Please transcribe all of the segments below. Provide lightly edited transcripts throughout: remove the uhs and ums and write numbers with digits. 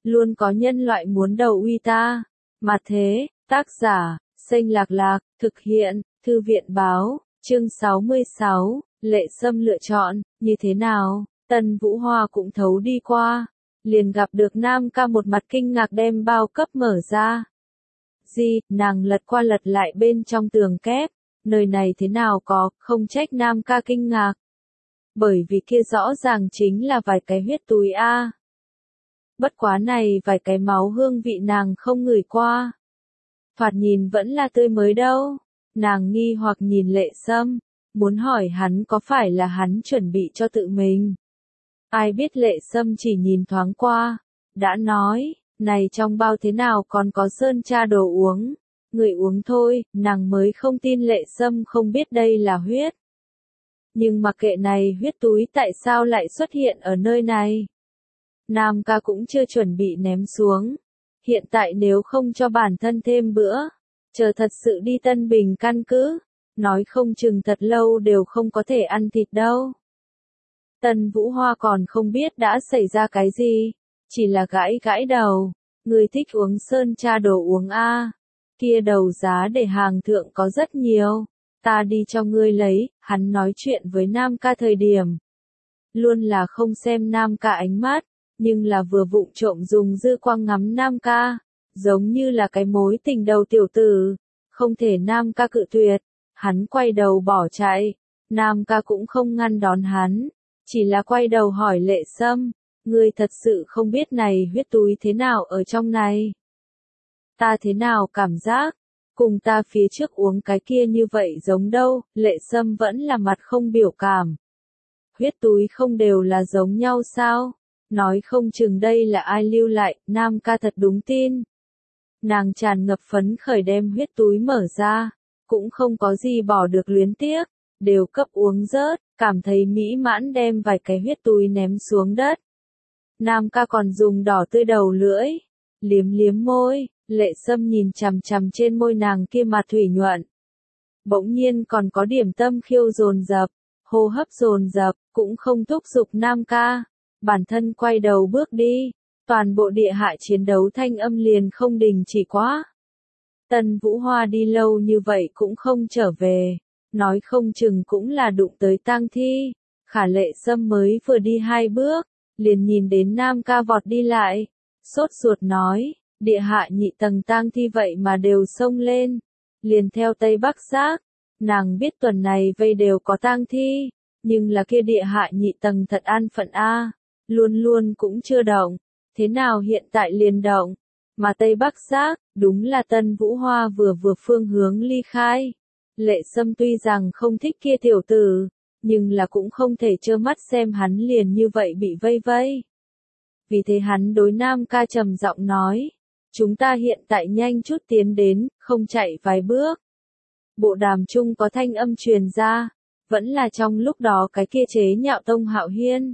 luôn có nhân loại muốn đầu uy ta. Mà thế, tác giả, Xanh Lạc Lạc, thực hiện, Thư viện báo, chương 66, Lệ Sâm lựa chọn, như thế nào, Tần Vũ Hoa cũng thấu đi qua, liền gặp được Nam Ca một mặt kinh ngạc đem bao cấp mở ra. Nàng lật qua lật lại bên trong tường kép, nơi này thế nào có, không trách Nam Ca kinh ngạc. Bởi vì kia rõ ràng chính là vài cái huyết túi a. Bất quá này vài cái máu hương vị nàng không ngửi qua. Thoạt nhìn vẫn là tươi mới đâu. Nàng nghi hoặc nhìn Lệ Sâm, muốn hỏi hắn có phải là hắn chuẩn bị cho tự mình. Ai biết Lệ Sâm chỉ nhìn thoáng qua, đã nói, này trong bao thế nào còn có sơn tra đồ uống, người uống thôi, nàng mới không tin Lệ Sâm không biết đây là huyết. Nhưng mặc kệ này huyết túi tại sao lại xuất hiện ở nơi này. Nam Ca cũng chưa chuẩn bị ném xuống. Hiện tại nếu không cho bản thân thêm bữa, chờ thật sự đi Tân Bình căn cứ, nói không chừng thật lâu đều không có thể ăn thịt đâu. Tần Vũ Hoa còn không biết đã xảy ra cái gì, chỉ là gãi gãi đầu, người thích uống sơn tra đồ uống a, kia đầu giá để hàng thượng có rất nhiều, ta đi cho ngươi lấy. Hắn nói chuyện với Nam Ca thời điểm, luôn là không xem Nam Ca ánh mắt, nhưng là vừa vụng trộm dùng dư quang ngắm Nam Ca, giống như là cái mối tình đầu tiểu tử, không thể Nam Ca cự tuyệt. Hắn quay đầu bỏ chạy, Nam Ca cũng không ngăn đón hắn, chỉ là quay đầu hỏi Lệ Sâm, ngươi thật sự không biết này huyết túi thế nào ở trong này? Ta thế nào cảm giác, cùng ta phía trước uống cái kia như vậy giống đâu? Lệ Sâm vẫn là mặt không biểu cảm. Huyết túi không đều là giống nhau sao? Nói không chừng đây là ai lưu lại, Nam Ca thật đúng tin. Nàng tràn ngập phấn khởi đem huyết túi mở ra, cũng không có gì bỏ được luyến tiếc, đều cấp uống rớt, cảm thấy mỹ mãn đem vài cái huyết túi ném xuống đất. Nam Ca còn dùng đỏ tươi đầu lưỡi, liếm liếm môi. Lệ Sâm nhìn chằm chằm trên môi nàng kia mặt thủy nhuận. Bỗng nhiên còn có điểm tâm khiêu dồn dập, hô hấp dồn dập, cũng không thúc giục Nam Ca. Bản thân quay đầu bước đi, toàn bộ địa hạ chiến đấu thanh âm liền không đình chỉ quá. Tần Vũ Hoa đi lâu như vậy cũng không trở về, nói không chừng cũng là đụng tới tang thi. Khả Lệ Sâm mới vừa đi 2 bước, liền nhìn đến Nam Ca vọt đi lại, sốt ruột nói, địa hạ nhị tầng tang thi vậy mà đều xông lên, liền theo Tây Bắc giác. Nàng biết tuần này vây đều có tang thi, nhưng là kia địa hạ nhị tầng thật an phận a, luôn luôn cũng chưa động, thế nào hiện tại liền động? Mà Tây Bắc giác, đúng là Tần Vũ Hoa vừa phương hướng ly khai. Lệ Sâm tuy rằng không thích kia tiểu tử, nhưng là cũng không thể trơ mắt xem hắn liền như vậy bị vây vây. Vì thế hắn đối Nam Ca trầm giọng nói, chúng ta hiện tại nhanh chút tiến đến, không chạy vài bước. Bộ đàm chung có thanh âm truyền ra, vẫn là trong lúc đó cái kia chế nhạo Tông Hạo Hiên.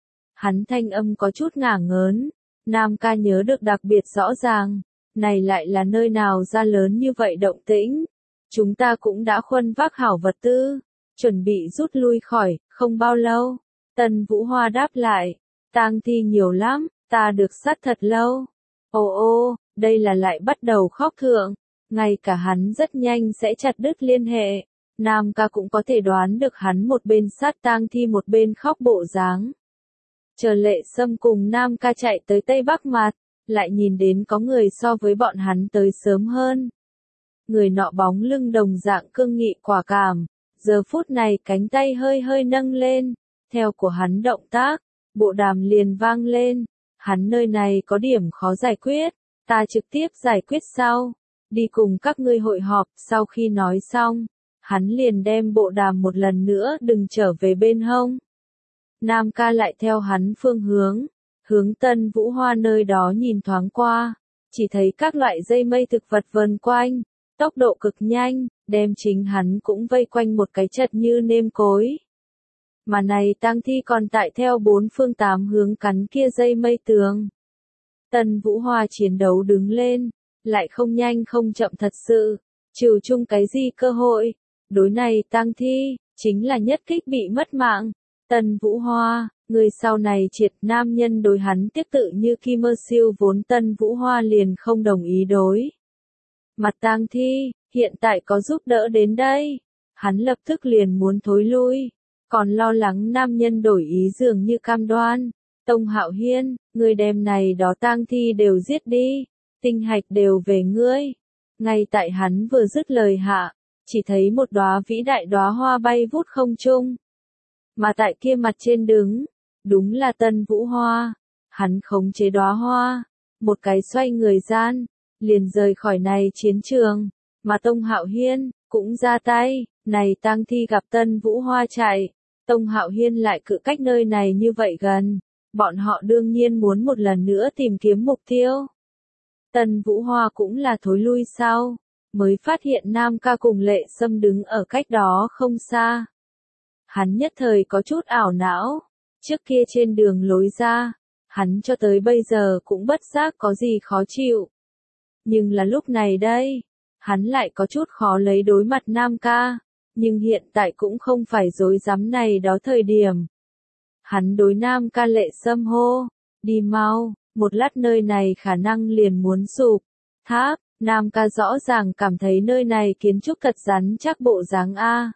Hắn thanh âm có chút ngả ngớn, Nam Ca nhớ được đặc biệt rõ ràng, này lại là nơi nào ra lớn như vậy động tĩnh. Chúng ta cũng đã khuân vác hảo vật tư, chuẩn bị rút lui khỏi, không bao lâu. Tần Vũ Hoa đáp lại, tang thi nhiều lắm, ta được sát thật lâu. Ô, đây là lại bắt đầu khóc thượng, ngay cả hắn rất nhanh sẽ chặt đứt liên hệ. Nam Ca cũng có thể đoán được hắn một bên sát tang thi một bên khóc bộ dáng. Chờ Lệ Sâm cùng Nam Ca chạy tới Tây Bắc mặt, lại nhìn đến có người so với bọn hắn tới sớm hơn. Người nọ bóng lưng đồng dạng cương nghị quả cảm, giờ phút này cánh tay hơi hơi nâng lên, theo của hắn động tác, bộ đàm liền vang lên, hắn nơi này có điểm khó giải quyết, ta trực tiếp giải quyết sau, đi cùng các ngươi hội họp. Sau khi nói xong, hắn liền đem bộ đàm một lần nữa đừng trở về bên hông. Nam Ca lại theo hắn phương hướng Tần Vũ Hoa nơi đó nhìn thoáng qua, chỉ thấy các loại dây mây thực vật vần quanh, tốc độ cực nhanh, đem chính hắn cũng vây quanh một cái chật như nêm cối. Mà này tang thi còn tại theo 4 phương 8 hướng cắn kia dây mây tường. Tần Vũ Hoa chiến đấu đứng lên, lại không nhanh không chậm thật sự, trừ chung cái gì cơ hội, đối này tang thi, chính là nhất kích bị mất mạng, Tân Vũ Hoa, người sau này triệt nam nhân đối hắn tiếc tự như Kim Mơ Siêu vốn Tân Vũ Hoa liền không đồng ý đối. Mặt Tang Thi, hiện tại có giúp đỡ đến đây. Hắn lập tức liền muốn thối lui. Còn lo lắng nam nhân đổi ý dường như cam đoan. Tông Hạo Hiên, người đem này đó tang thi đều giết đi. Tinh hạch đều về ngươi. Ngay tại hắn vừa dứt lời hạ, chỉ thấy một đóa vĩ đại đóa hoa bay vút không trung. Mà tại kia mặt trên đứng, đúng là Tân Vũ Hoa. Hắn khống chế đóa hoa, một cái xoay người gian, liền rời khỏi này chiến trường. Mà Tông Hạo Hiên cũng ra tay, này tang thi gặp Tân Vũ Hoa chạy, Tông Hạo Hiên lại cự cách nơi này như vậy gần, bọn họ đương nhiên muốn một lần nữa tìm kiếm mục tiêu. Tân Vũ Hoa cũng là thối lui sau, mới phát hiện Nam Ca cùng Lệ Sâm đứng ở cách đó không xa. Hắn nhất thời có chút ảo não, trước kia trên đường lối ra, hắn cho tới bây giờ cũng bất giác có gì khó chịu. Nhưng là lúc này đây, hắn lại có chút khó lấy đối mặt Nam Ca, nhưng hiện tại cũng không phải dối dám này đó thời điểm. Hắn đối Nam Ca Lệ Sâm hô, đi mau, một lát nơi này khả năng liền muốn sụp. Tháp, Nam Ca rõ ràng cảm thấy nơi này kiến trúc thật rắn chắc bộ dáng A.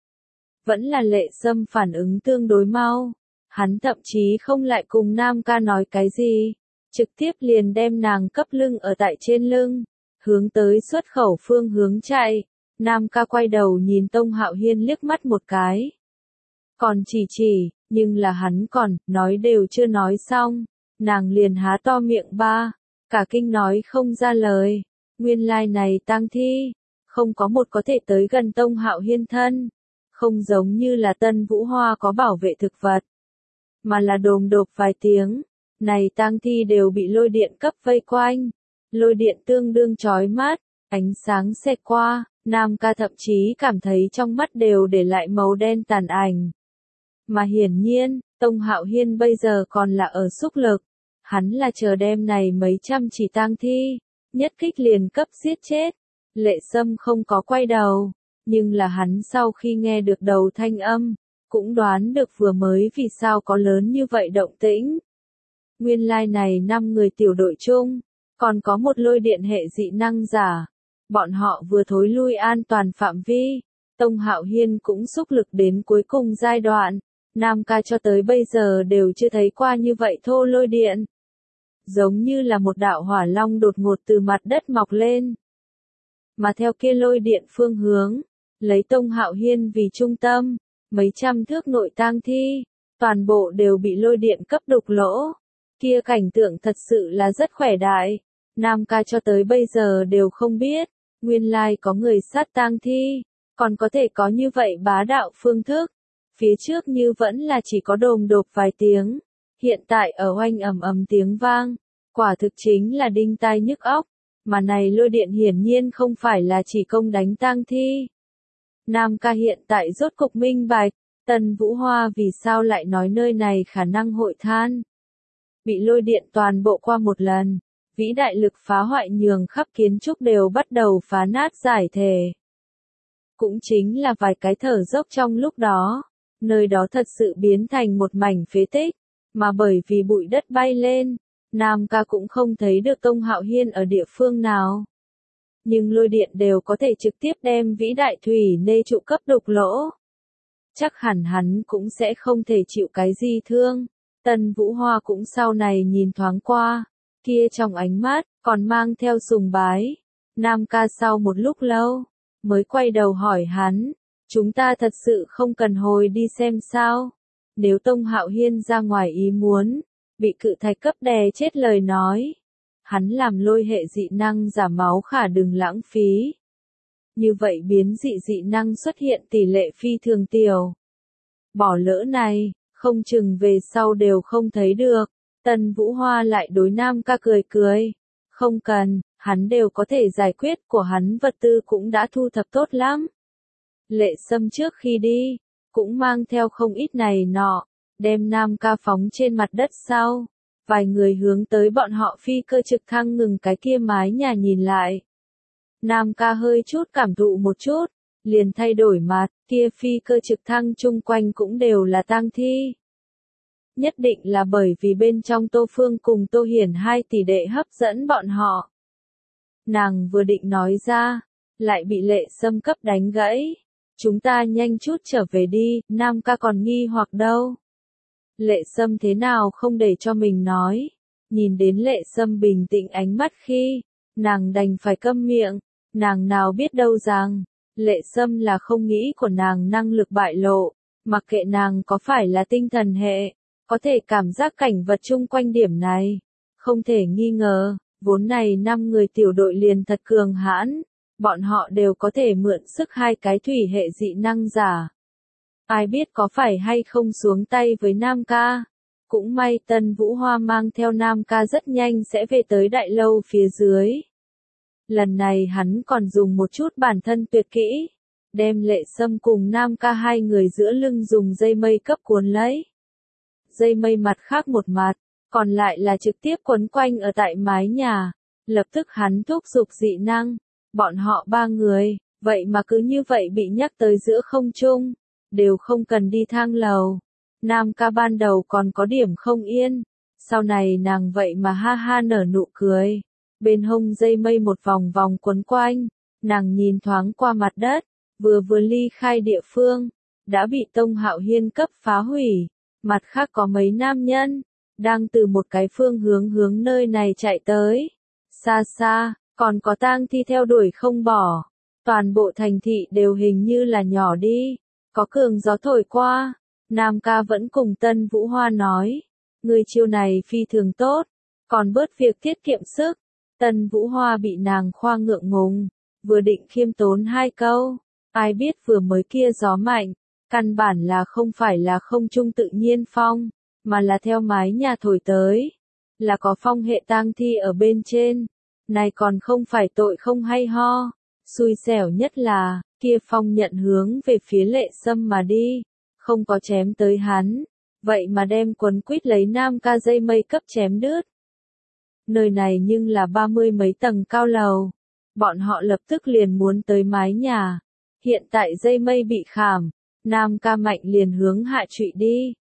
Vẫn là Lệ Sâm phản ứng tương đối mau, hắn thậm chí không lại cùng Nam Ca nói cái gì, trực tiếp liền đem nàng cấp lưng ở tại trên lưng, hướng tới xuất khẩu phương hướng chạy. Nam Ca quay đầu nhìn Tông Hạo Hiên liếc mắt một cái. Còn chỉ, nhưng là hắn còn, nói đều chưa nói xong, nàng liền há to miệng ba, cả kinh nói không ra lời. Nguyên lai này tang thi, không có một có thể tới gần Tông Hạo Hiên thân, không giống như là Tân Vũ Hoa có bảo vệ thực vật, mà là đồm đột vài tiếng, này tang thi đều bị lôi điện cấp vây quanh, lôi điện tương đương chói mắt, ánh sáng xẹt qua, Nam Ca thậm chí cảm thấy trong mắt đều để lại màu đen tàn ảnh. Mà hiển nhiên, Tông Hạo Hiên bây giờ còn là ở xúc lực, hắn là chờ đem này mấy trăm chỉ tang thi, nhất kích liền cấp giết chết. Lệ Sâm không có quay đầu, nhưng là hắn sau khi nghe được đầu thanh âm, cũng đoán được vừa mới vì sao có lớn như vậy động tĩnh. Nguyên lai này 5 người tiểu đội chung, còn có một lôi điện hệ dị năng giả. Bọn họ vừa thối lui an toàn phạm vi, Tông Hạo Hiên cũng xúc lực đến cuối cùng giai đoạn. Nam Ca cho tới bây giờ đều chưa thấy qua như vậy thô lôi điện. Giống như là một đạo hỏa long đột ngột từ mặt đất mọc lên. Mà theo kia lôi điện phương hướng, lấy Tông Hạo Hiên vì trung tâm, mấy trăm thước nội tang thi, toàn bộ đều bị lôi điện cấp đục lỗ. Kia cảnh tượng thật sự là rất khỏe đại. Nam Ca cho tới bây giờ đều không biết, nguyên lai có người sát tang thi, còn có thể có như vậy bá đạo phương thức. Phía trước như vẫn là chỉ có đồm đột vài tiếng, hiện tại ở oanh ầm ầm tiếng vang, quả thực chính là đinh tai nhức óc, mà này lôi điện hiển nhiên không phải là chỉ công đánh tang thi. Nam Ca hiện tại rốt cục minh bạch, Tân Vũ Hoa vì sao lại nói nơi này khả năng hội than. Bị lôi điện toàn bộ qua một lần, vĩ đại lực phá hoại nhường khắp kiến trúc đều bắt đầu phá nát giải thể. Cũng chính là vài cái thở dốc trong lúc đó, nơi đó thật sự biến thành một mảnh phế tích, mà bởi vì bụi đất bay lên, Nam Ca cũng không thấy được Tông Hạo Hiên ở địa phương nào. Nhưng lôi điện đều có thể trực tiếp đem vĩ đại thủy nê trụ cấp đục lỗ. Chắc hẳn hắn cũng sẽ không thể chịu cái gì thương. Tân Vũ Hoa cũng sau này nhìn thoáng qua, kia trong ánh mắt, còn mang theo sùng bái. Nam Ca sau một lúc lâu, mới quay đầu hỏi hắn, chúng ta thật sự không cần hồi đi xem sao. Nếu Tông Hạo Hiên ra ngoài ý muốn, bị cự thạch cấp đè chết lời nói, hắn làm lôi hệ dị năng giả máu khả đừng lãng phí. Như vậy biến dị năng xuất hiện tỷ lệ phi thường tiểu. Bỏ lỡ này, không chừng về sau đều không thấy được. Tân Vũ Hoa lại đối Nam Ca cười cười. Không cần, hắn đều có thể giải quyết, của hắn vật tư cũng đã thu thập tốt lắm. Lệ Sâm trước khi đi, cũng mang theo không ít này nọ, đem Nam Ca phóng trên mặt đất sau. Vài người hướng tới bọn họ phi cơ trực thăng ngừng cái kia mái nhà nhìn lại. Nam Ca hơi chút cảm thụ một chút, liền thay đổi mặt, kia phi cơ trực thăng chung quanh cũng đều là tang thi. Nhất định là bởi vì bên trong Tô Phương cùng Tô Hiển hai tỷ đệ hấp dẫn bọn họ. Nàng vừa định nói ra, lại bị Lệ Sâm cấp đánh gãy. Chúng ta nhanh chút trở về đi, Nam ca còn nghi hoặc đâu. Lệ Sâm thế nào không để cho mình nói. Nhìn đến Lệ Sâm bình tĩnh ánh mắt khi, nàng đành phải câm miệng, nàng nào biết đâu rằng, Lệ Sâm là không nghĩ của nàng năng lực bại lộ, mặc kệ nàng có phải là tinh thần hệ, có thể cảm giác cảnh vật chung quanh điểm này. Không thể nghi ngờ, vốn này 5 người tiểu đội liền thật cường hãn, bọn họ đều có thể mượn sức 2 cái thủy hệ dị năng giả. Ai biết có phải hay không xuống tay với Nam ca. Cũng may Tân Vũ Hoa mang theo Nam ca rất nhanh sẽ về tới đại lâu phía dưới. Lần này hắn còn dùng một chút bản thân tuyệt kỹ, đem Lệ Sâm cùng Nam ca hai người giữa lưng dùng dây mây cấp cuốn lấy. Dây mây mặt khác một mặt, còn lại là trực tiếp quấn quanh ở tại mái nhà. Lập tức hắn thúc giục dị năng, bọn họ 3 người, vậy mà cứ như vậy bị nhắc tới giữa không trung, đều không cần đi thang lầu. Nam ca ban đầu còn có điểm không yên, sau này nàng vậy mà ha ha nở nụ cười. Bên hông dây mây một vòng vòng quấn quanh, nàng nhìn thoáng qua mặt đất, vừa ly khai địa phương, đã bị Tông Hạo Hiên cấp phá hủy. Mặt khác có mấy nam nhân, đang từ một cái phương hướng nơi này chạy tới. Xa xa, còn có tang thi theo đuổi không bỏ. Toàn bộ thành thị đều hình như là nhỏ đi, có cường gió thổi qua. Nam ca vẫn cùng Tân Vũ Hoa nói, người chiêu này phi thường tốt, còn bớt việc tiết kiệm sức. Tân Vũ Hoa bị nàng khoa ngượng ngùng, vừa định khiêm tốn 2 câu, ai biết vừa mới kia gió mạnh, căn bản là không phải là không trung tự nhiên phong, mà là theo mái nhà thổi tới, là có phong hệ tang thi ở bên trên, này còn không phải tội không hay ho, xui xẻo nhất là, kia phong nhận hướng về phía Lệ Sâm mà đi. Không có chém tới hắn, vậy mà đem quấn quýt lấy Nam ca dây mây cấp chém đứt. Nơi này nhưng là 30 mấy tầng cao lầu, bọn họ lập tức liền muốn tới mái nhà. Hiện tại dây mây bị khảm, Nam ca mạnh liền hướng hạ trụy đi.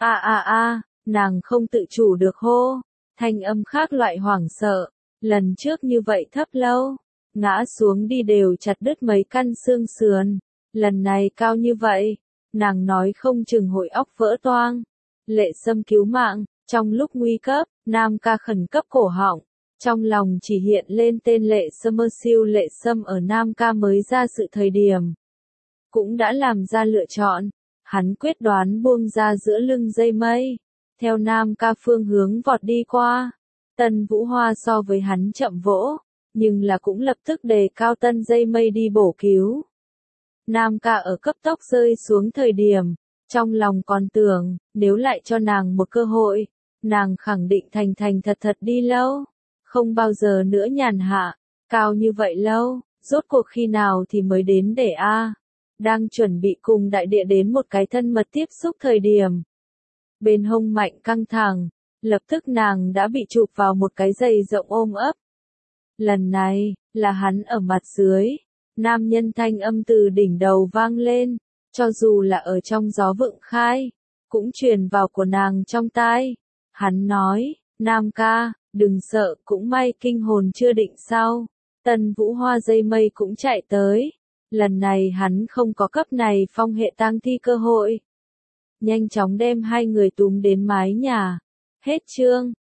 Nàng không tự chủ được hô, thanh âm khác loại hoảng sợ, lần trước như vậy thấp lâu, ngã xuống đi đều chặt đứt mấy căn xương sườn, lần này cao như vậy. Nàng nói không chừng hội óc vỡ toang. Lệ Sâm cứu mạng, trong lúc nguy cấp, Nam ca khẩn cấp cổ họng. Trong lòng chỉ hiện lên tên Lệ Sâm siêu Lệ Sâm ở Nam ca mới ra sự thời điểm. Cũng đã làm ra lựa chọn, hắn quyết đoán buông ra giữa lưng dây mây. Theo Nam ca phương hướng vọt đi qua. Tân Vũ Hoa so với hắn chậm vỗ, nhưng là cũng lập tức đề cao tân dây mây đi bổ cứu. Nam ca ở cấp tốc rơi xuống thời điểm, trong lòng còn tưởng, nếu lại cho nàng một cơ hội, nàng khẳng định thành thật đi lâu, không bao giờ nữa nhàn hạ, cao như vậy lâu, rốt cuộc khi nào thì mới đến để đang chuẩn bị cùng đại địa đến một cái thân mật tiếp xúc thời điểm. Bên hông mạnh căng thẳng, lập tức nàng đã bị chụp vào một cái giày rộng ôm ấp. Lần này, là hắn ở mặt dưới. Nam nhân thanh âm từ đỉnh đầu vang lên, cho dù là ở trong gió vựng khai, cũng truyền vào của nàng trong tai. Hắn nói, Nam ca, đừng sợ, cũng may kinh hồn chưa định sau. Tân Vũ Hoa dây mây cũng chạy tới. Lần này hắn không có cấp này phong hệ tang thi cơ hội. Nhanh chóng đem 2 người túm đến mái nhà. Hết chương.